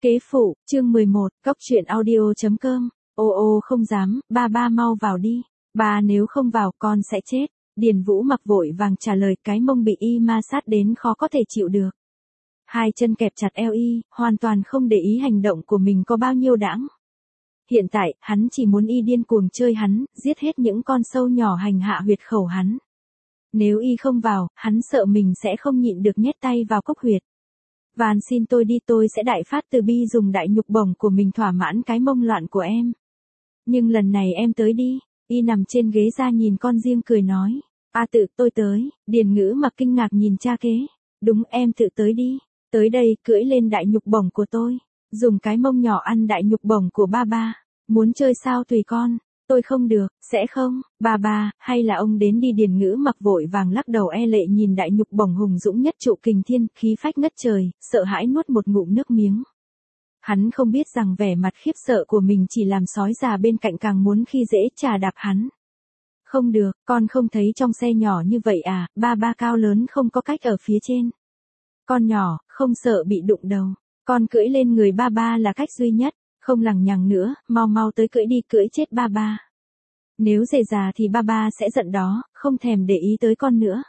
Kế phụ, chương 11, Cóc truyện audio.com. Ô không dám, ba mau vào đi. Ba nếu không vào con sẽ chết. Điền Vũ mặc vội vàng trả lời, cái mông bị y ma sát đến khó có thể chịu được. Hai chân kẹp chặt eo y, hoàn toàn không để ý hành động của mình có bao nhiêu đãng. Hiện tại, hắn chỉ muốn y điên cuồng chơi hắn, giết hết những con sâu nhỏ hành hạ huyệt khẩu hắn. Nếu y không vào, hắn sợ mình sẽ không nhịn được nhét tay vào cốc huyệt. Van xin tôi đi, tôi sẽ đại phát từ bi dùng đại nhục bổng của mình thỏa mãn cái mông loạn của em. Nhưng lần này em tới đi. Y nằm trên ghế ra nhìn con riêng cười nói. Tôi tới. Điền Ngữ mặc kinh ngạc nhìn cha kế. Đúng, em tự tới đi. Tới đây, cưỡi lên đại nhục bổng của tôi. Dùng cái mông nhỏ ăn đại nhục bổng của ba. Muốn chơi sao tùy con. Tôi không được, sẽ không, ba, hay là ông đến đi. Điền Ngữ mặc vội vàng lắc đầu e lệ nhìn đại nhục bổng hùng dũng nhất trụ kình thiên, khí phách ngất trời, sợ hãi nuốt một ngụm nước miếng. Hắn không biết rằng vẻ mặt khiếp sợ của mình chỉ làm sói già bên cạnh càng muốn khi dễ chà đạp hắn. Không được, con không thấy trong xe nhỏ như vậy à, ba cao lớn không có cách ở phía trên. Con nhỏ, không sợ bị đụng đầu, con cưỡi lên người ba là cách duy nhất. Không lằng nhằng nữa, mau tới cưỡi đi, cưỡi chết ba. Nếu rề già thì ba sẽ giận đó, không thèm để ý tới con nữa.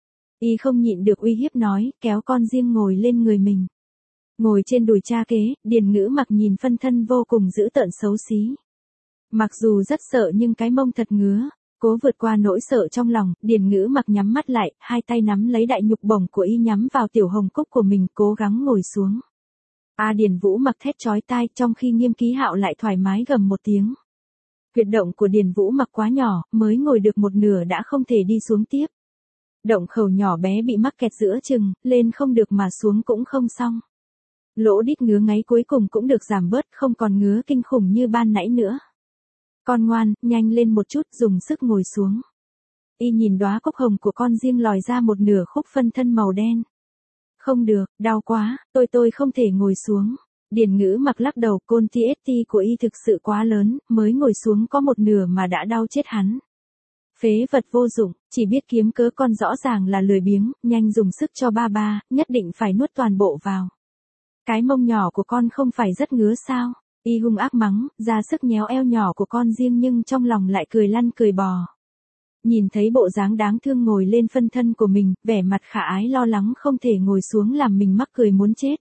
Y không nhịn được uy hiếp nói, kéo con riêng ngồi lên người mình. Ngồi trên đùi cha kế, Điền Ngữ mặc nhìn phân thân vô cùng dữ tợn xấu xí. Mặc dù rất sợ nhưng cái mông thật ngứa. Cố vượt qua nỗi sợ trong lòng, Điền Ngữ mặc nhắm mắt lại, hai tay nắm lấy đại nhục bổng của y nhắm vào tiểu hồng cúc của mình, cố gắng ngồi xuống. Điền Vũ mặc thét chói tai, trong khi Nghiêm Ký Hạo lại thoải mái gầm một tiếng. Huyệt động của Điền Vũ mặc quá nhỏ, mới ngồi được một nửa đã không thể đi xuống tiếp. Động khẩu nhỏ bé bị mắc kẹt giữa chừng, lên không được mà xuống cũng không xong. Lỗ đít ngứa ngáy cuối cùng cũng được giảm bớt, không còn ngứa kinh khủng như ban nãy nữa. Con ngoan, nhanh lên một chút, dùng sức ngồi xuống. Y nhìn đóa cốc hồng của con riêng lòi ra một nửa khúc phân thân màu đen. Không được, đau quá, tôi không thể ngồi xuống. Điền Ngữ mặc lắc đầu, côn TST của y thực sự quá lớn, mới ngồi xuống có một nửa mà đã đau chết hắn. Phế vật vô dụng, chỉ biết kiếm cớ, con rõ ràng là lười biếng, nhanh dùng sức cho ba, nhất định phải nuốt toàn bộ vào. Cái mông nhỏ của con không phải rất ngứa sao? Y hung ác mắng, ra sức nhéo eo nhỏ của con riêng nhưng trong lòng lại cười lăn cười bò. Nhìn thấy bộ dáng đáng thương ngồi lên phân thân của mình, vẻ mặt khả ái lo lắng không thể ngồi xuống làm mình mắc cười muốn chết.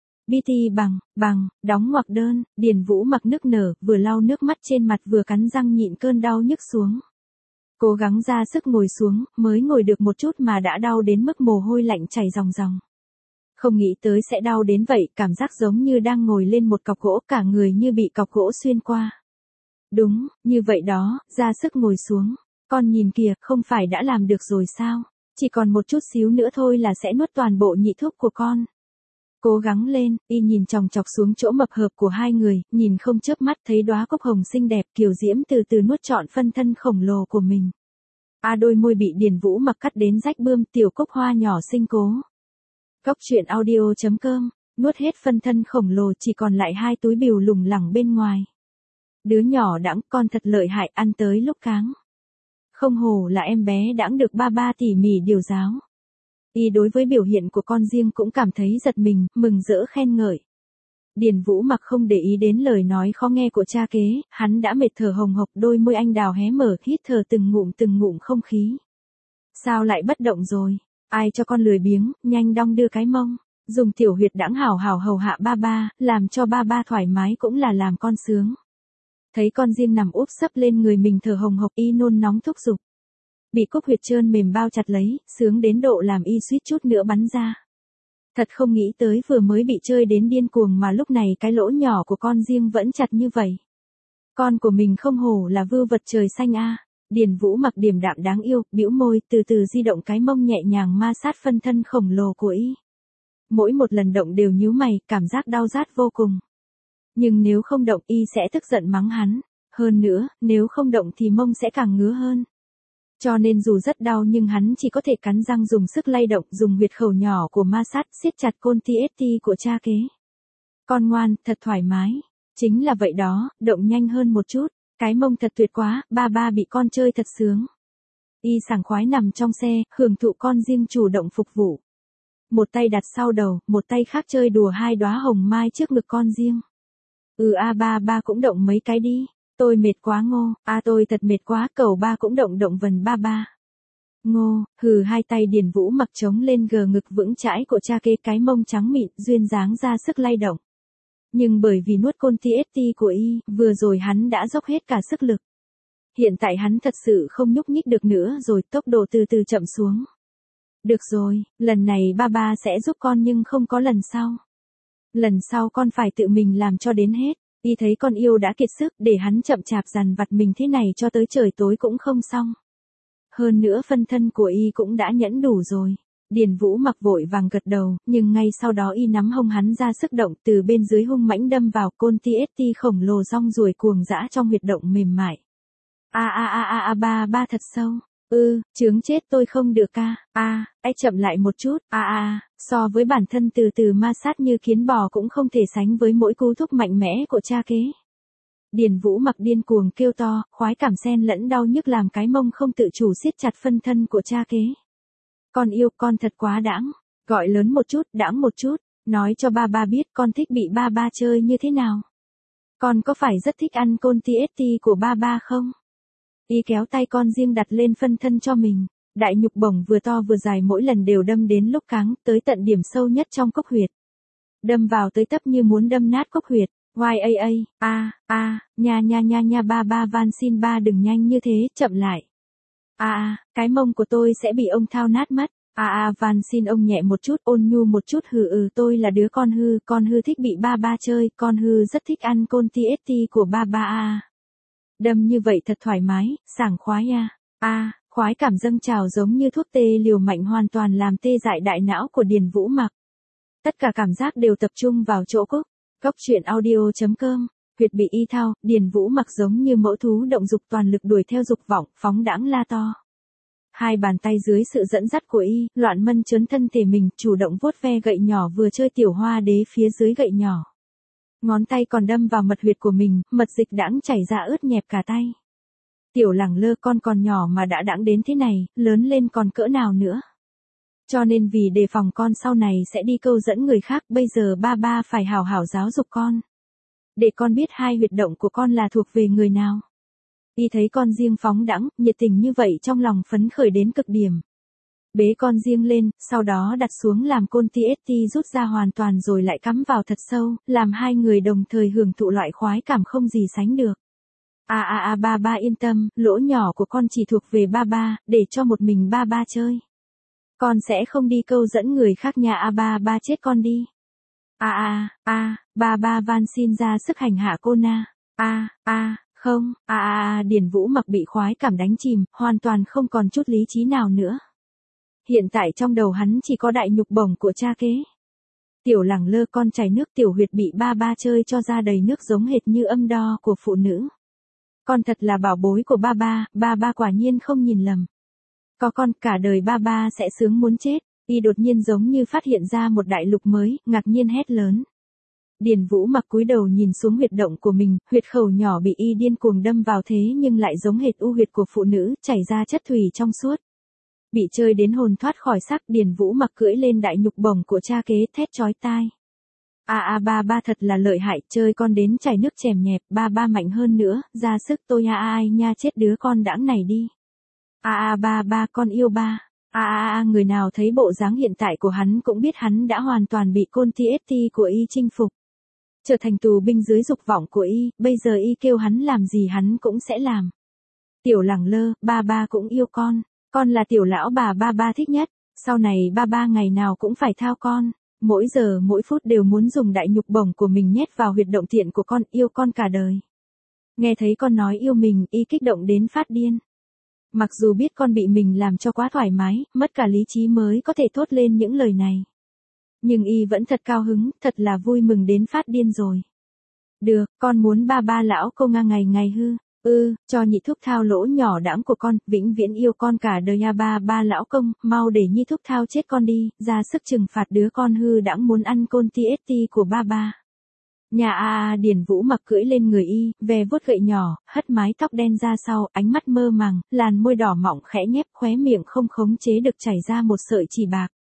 BT bằng, đóng ngoặc đơn, Điền Vũ mặc nức nở, vừa lau nước mắt trên mặt vừa cắn răng nhịn cơn đau nhức xuống. Cố gắng ra sức ngồi xuống, mới ngồi được một chút mà đã đau đến mức mồ hôi lạnh chảy ròng ròng. Không nghĩ tới sẽ đau đến vậy, cảm giác giống như đang ngồi lên một cọc gỗ, cả người như bị cọc gỗ xuyên qua. Đúng, như vậy đó, ra sức ngồi xuống. Con nhìn kìa, không phải đã làm được rồi sao? Chỉ còn một chút xíu nữa thôi là sẽ nuốt toàn bộ nhị thuốc của con. Cố gắng lên, y nhìn chòng chọc xuống chỗ mập hợp của hai người, nhìn không chớp mắt thấy đóa cốc hồng xinh đẹp kiều diễm từ từ nuốt trọn phân thân khổng lồ của mình. Đôi môi bị Điền Vũ mặc cắt đến rách bươm, tiểu cốc hoa nhỏ xinh cố. Cóc truyện audio.com, nuốt hết phân thân khổng lồ chỉ còn lại hai túi bìu lủng lẳng bên ngoài. Đứa nhỏ đãng, con thật lợi hại, ăn tới lúc cáng. Không hổ là em bé đãng được ba tỉ mỉ điều giáo. Y đối với biểu hiện của con riêng cũng cảm thấy giật mình, mừng rỡ khen ngợi. Điền Vũ mặc không để ý đến lời nói khó nghe của cha kế, hắn đã mệt thở hồng hộc, đôi môi anh đào hé mở, hít thở từng ngụm không khí. Sao lại bất động rồi? Ai cho con lười biếng, nhanh đong đưa cái mông, dùng tiểu huyệt đãng hào hầu hạ ba, làm cho ba thoải mái cũng là làm con sướng. Thấy con riêng nằm úp sấp lên người mình thở hồng hộc, y nôn nóng thúc giục. Bị cúc huyệt trơn mềm bao chặt lấy, sướng đến độ làm y suýt chút nữa bắn ra. Thật không nghĩ tới vừa mới bị chơi đến điên cuồng mà lúc này cái lỗ nhỏ của con riêng vẫn chặt như vậy. Con của mình không hổ là vưu vật trời xanh a. Điền Vũ mặc điềm đạm đáng yêu, bĩu môi, từ từ di động cái mông nhẹ nhàng ma sát phân thân khổng lồ của y. Mỗi một lần động đều nhíu mày, cảm giác đau rát vô cùng. Nhưng nếu không động y sẽ tức giận mắng hắn. Hơn nữa, nếu không động thì mông sẽ càng ngứa hơn. Cho nên dù rất đau nhưng hắn chỉ có thể cắn răng dùng sức lay động, dùng huyệt khẩu nhỏ của ma sát siết chặt côn TST của cha kế. Con ngoan, thật thoải mái. Chính là vậy đó, động nhanh hơn một chút. Cái mông thật tuyệt quá, ba bị con chơi thật sướng. Y sảng khoái nằm trong xe, hưởng thụ con riêng chủ động phục vụ. Một tay đặt sau đầu, một tay khác chơi đùa hai đóa hồng mai trước ngực con riêng. Ba cũng động mấy cái đi. Tôi mệt quá Ngô, tôi thật mệt quá, cầu ba cũng động động vần ba. Ngô, hừ, hai tay Điền Vũ Mặc trống lên gờ ngực vững chãi của cha kế, cái mông trắng mịn, duyên dáng ra sức lay động. Nhưng bởi vì nuốt côn TST của y, vừa rồi hắn đã dốc hết cả sức lực. Hiện tại hắn thật sự không nhúc nhích được nữa rồi, tốc độ từ từ chậm xuống. Được rồi, lần này ba sẽ giúp con nhưng không có lần sau. Lần sau con phải tự mình làm cho đến hết. Y thấy con yêu đã kiệt sức, để hắn chậm chạp dằn vặt mình thế này cho tới trời tối cũng không xong. Hơn nữa phân thân của y cũng đã nhẫn đủ rồi. Điền Vũ Mặc vội vàng gật đầu, nhưng ngay sau đó y nắm hông hắn ra sức động, từ bên dưới hung mãnh đâm vào, côn TST khổng lồ rong ruổi cuồng dã trong huyệt động mềm mại. Ba thật sâu. Chướng chết tôi không được chậm lại một chút. So với bản thân từ từ ma sát như kiến bò cũng không thể sánh với mỗi cú thúc mạnh mẽ của cha kế. Điền Vũ Mặc điên cuồng kêu to, khoái cảm xen lẫn đau nhức làm cái mông không tự chủ siết chặt phân thân của cha kế. Con yêu, con thật quá đãng, gọi lớn một chút, đãng một chút, nói cho ba biết con thích bị ba chơi như thế nào. Con có phải rất thích ăn côn TST của ba không? Y kéo tay con riêng đặt lên phân thân cho mình, đại nhục bổng vừa to vừa dài mỗi lần đều đâm đến lúc cáng, tới tận điểm sâu nhất trong cốc huyệt. Đâm vào tới tấp như muốn đâm nát cốc huyệt. Nha ba van xin ba đừng nhanh như thế, chậm lại. Cái mông của tôi sẽ bị ông thao nát mất. Van xin ông nhẹ một chút, ôn nhu một chút, tôi là đứa con hư thích bị ba chơi, con hư rất thích ăn côn TST của ba. Đâm như vậy thật thoải mái, sảng khoái khoái cảm dâng trào giống như thuốc tê liều mạnh hoàn toàn làm tê dại đại não của Điền Vũ Mặc. Tất cả cảm giác đều tập trung vào chỗ cúc. Cốc truyện audio.com, huyệt bị y thao, Điền Vũ Mặc giống như mẫu thú động dục toàn lực đuổi theo dục vọng, phóng đãng la to. Hai bàn tay dưới sự dẫn dắt của y, loạn mân trớn thân thể mình, chủ động vuốt ve gậy nhỏ vừa chơi tiểu hoa đế phía dưới gậy nhỏ. Ngón tay còn đâm vào mật huyệt của mình, mật dịch đãng chảy ra ướt nhẹp cả tay. Tiểu Lẳng Lơ, con còn nhỏ mà đã đãng đến thế này, lớn lên còn cỡ nào nữa. Cho nên vì đề phòng con sau này sẽ đi câu dẫn người khác, bây giờ ba phải hảo hảo giáo dục con. Để con biết hai huyệt động của con là thuộc về người nào. Y thấy con riêng phóng đãng, nhiệt tình như vậy trong lòng phấn khởi đến cực điểm. Bế con riêng lên, sau đó đặt xuống làm côn TST rút ra hoàn toàn rồi lại cắm vào thật sâu, làm hai người đồng thời hưởng thụ loại khoái cảm không gì sánh được. Ba yên tâm, lỗ nhỏ của con chỉ thuộc về ba, để cho một mình ba chơi. Con sẽ không đi câu dẫn người khác nha. Ba chết con đi. Ba van xin ra sức hành hạ cô na. Không. Điền Vũ Mặc bị khoái cảm đánh chìm, hoàn toàn không còn chút lý trí nào nữa. Hiện tại trong đầu hắn chỉ có đại nhục bổng của cha kế. Tiểu Lẳng Lơ, con chảy nước tiểu huyệt bị ba chơi cho ra đầy nước giống hệt như âm đo của phụ nữ. Con thật là bảo bối của ba quả nhiên không nhìn lầm. Có con, cả đời ba sẽ sướng muốn chết. Y đột nhiên giống như phát hiện ra một đại lục mới, ngạc nhiên hét lớn. Điền Vũ Mặc cúi đầu nhìn xuống huyệt động của mình, huyệt khẩu nhỏ bị y điên cuồng đâm vào thế nhưng lại giống hệt u huyệt của phụ nữ, chảy ra chất thủy trong suốt. Bị chơi đến hồn thoát khỏi xác, Điền Vũ Mặc cưỡi lên đại nhục bổng của cha kế, thét chói tai. Ba thật là lợi hại, chơi con đến chảy nước chèm nhẹp, ba mạnh hơn nữa, ra sức tôi ai nha, chết đứa con đãng này đi. Ba con yêu ba. Người nào thấy bộ dáng hiện tại của hắn cũng biết hắn đã hoàn toàn bị côn TST của y chinh phục. Trở thành tù binh dưới dục vọng của y, bây giờ y kêu hắn làm gì hắn cũng sẽ làm. Tiểu Lẳng Lơ, ba cũng yêu con là tiểu lão ba thích nhất, sau này ba ngày nào cũng phải thao con, mỗi giờ mỗi phút đều muốn dùng đại nhục bổng của mình nhét vào huyệt động tiện của con, yêu con cả đời. Nghe thấy con nói yêu mình, y kích động đến phát điên. Mặc dù biết con bị mình làm cho quá thoải mái, mất cả lý trí mới có thể thốt lên những lời này. Nhưng y vẫn thật cao hứng, thật là vui mừng đến phát điên rồi. Được, con muốn ba lão cô nga ngày hư. Cho nhị thúc thao lỗ nhỏ đãng của con, vĩnh viễn yêu con cả đời nha. Ba lão công, mau để nhị thúc thao chết con đi, ra sức trừng phạt đứa con hư đãng muốn ăn côn TST của ba. Nhà Điền Vũ Mặc cưỡi lên người y, ve vuốt gậy nhỏ, hất mái tóc đen ra sau, ánh mắt mơ màng, làn môi đỏ mọng khẽ nhếch, khóe miệng không khống chế được chảy ra một sợi chỉ bạc.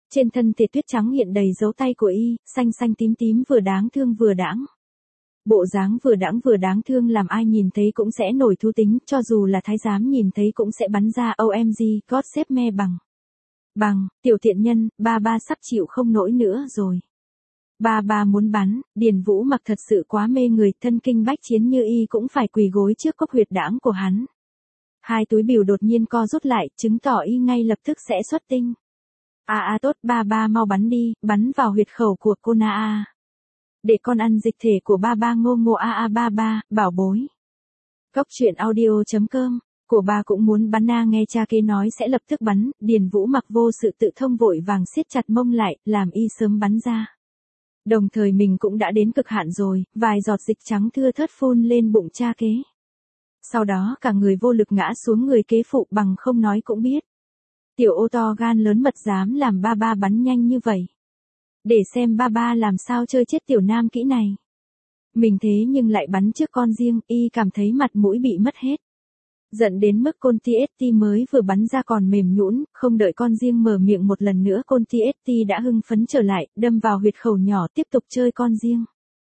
Trên thân thể tuyết trắng hiện đầy dấu tay của y, xanh xanh tím tím vừa đáng thương vừa đãng. Bộ dáng vừa đáng thương làm ai nhìn thấy cũng sẽ nổi thú tính, cho dù là thái giám nhìn thấy cũng sẽ bắn ra OMG, God save me bằng, tiểu thiện nhân, ba sắp chịu không nổi nữa rồi. Ba muốn bắn, Điền Vũ Mặc thật sự quá mê người, thân kinh bách chiến như y cũng phải quỳ gối trước cốc huyệt đãng của hắn. Hai túi bìu đột nhiên co rút lại, chứng tỏ y ngay lập tức sẽ xuất tinh. Tốt, ba mau bắn đi, bắn vào huyệt khẩu của cô Na. Để con ăn dịch thể của ba ngô ngô ba, bảo bối. Cốc truyện audio.com, của ba cũng muốn bắn nghe cha kế nói sẽ lập tức bắn, Điền Vũ Mặc vô sự tự thông vội vàng siết chặt mông lại, làm y sớm bắn ra. Đồng thời mình cũng đã đến cực hạn rồi, vài giọt dịch trắng thưa thớt phun lên bụng cha kế. Sau đó cả người vô lực ngã xuống người kế phụ bằng không nói cũng biết. Tiểu ô to gan lớn mật dám làm ba bắn nhanh như vậy. Để xem ba làm sao chơi chết tiểu nam kỹ này. Mình thế nhưng lại bắn trước con riêng, y cảm thấy mặt mũi bị mất hết. Giận đến mức con TST mới vừa bắn ra còn mềm nhũn, không đợi con riêng mở miệng một lần nữa con TST đã hưng phấn trở lại, đâm vào huyệt khẩu nhỏ tiếp tục chơi con riêng.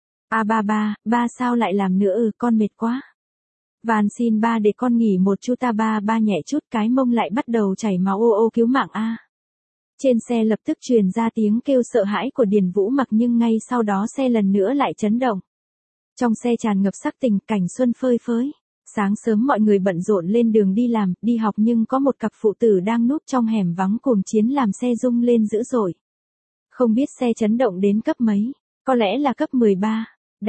Ba sao lại làm nữa con mệt quá. Van xin ba để con nghỉ một chút ba nhẹ chút cái mông lại bắt đầu chảy máu ô cứu mạng a. Trên xe lập tức truyền ra tiếng kêu sợ hãi của Điền Vũ Mặc nhưng ngay sau đó xe lần nữa lại chấn động. Trong xe tràn ngập sắc tình cảnh xuân phơi phới. Sáng sớm mọi người bận rộn lên đường đi làm, đi học nhưng có một cặp phụ tử đang núp trong hẻm vắng cuồng chiến làm xe rung lên dữ dội. Không biết xe chấn động đến cấp mấy, có lẽ là cấp 13.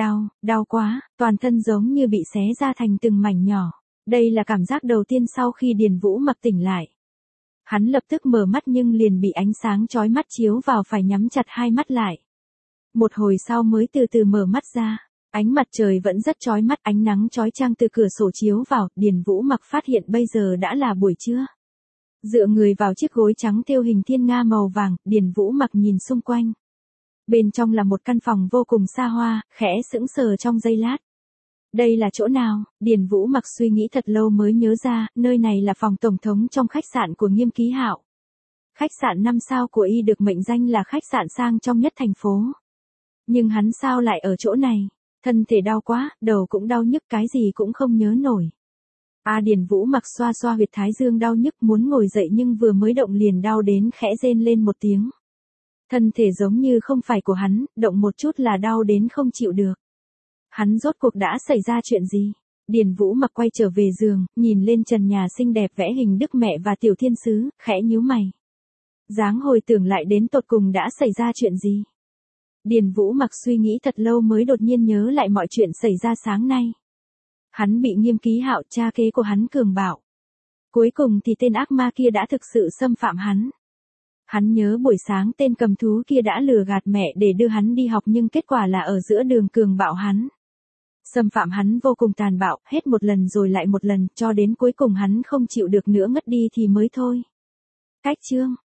Đau quá, toàn thân giống như bị xé ra thành từng mảnh nhỏ. Đây là cảm giác đầu tiên sau khi Điền Vũ Mặc tỉnh lại. Hắn lập tức mở mắt nhưng liền bị ánh sáng chói mắt chiếu vào phải nhắm chặt hai mắt lại. Một hồi sau mới từ từ mở mắt ra. Ánh mặt trời vẫn rất chói mắt, ánh nắng chói chang từ cửa sổ chiếu vào, Điền Vũ Mặc phát hiện bây giờ đã là buổi trưa. Dựa người vào chiếc gối trắng thêu hình thiên nga màu vàng, Điền Vũ Mặc nhìn xung quanh. Bên trong là một căn phòng vô cùng xa hoa, khẽ sững sờ trong giây lát. Đây là chỗ nào? Điền Vũ Mặc suy nghĩ thật lâu mới nhớ ra, nơi này là phòng tổng thống trong khách sạn của Nghiêm Ký Hạo. Khách sạn 5 sao của y được mệnh danh là khách sạn sang trọng nhất thành phố. Nhưng hắn sao lại ở chỗ này? Thân thể đau quá, đầu cũng đau nhức cái gì cũng không nhớ nổi. Điền Vũ Mặc xoa xoa huyệt thái dương đau nhức muốn ngồi dậy nhưng vừa mới động liền đau đến khẽ rên lên một tiếng. Thân thể giống như không phải của hắn, động một chút là đau đến không chịu được. Hắn rốt cuộc đã xảy ra chuyện gì? Điền Vũ Mặc quay trở về giường, nhìn lên trần nhà xinh đẹp vẽ hình Đức Mẹ và Tiểu Thiên Sứ, khẽ nhíu mày. Dáng hồi tưởng lại đến tột cùng đã xảy ra chuyện gì? Điền Vũ Mặc suy nghĩ thật lâu mới đột nhiên nhớ lại mọi chuyện xảy ra sáng nay. Hắn bị Nghiêm Ký Hạo, cha kế của hắn cường bạo. Cuối cùng thì tên ác ma kia đã thực sự xâm phạm hắn. Hắn nhớ buổi sáng tên cầm thú kia đã lừa gạt mẹ để đưa hắn đi học nhưng kết quả là ở giữa đường cường bạo hắn. Xâm phạm hắn vô cùng tàn bạo, hết một lần rồi lại một lần, cho đến cuối cùng hắn không chịu được nữa ngất đi thì mới thôi. Cách chương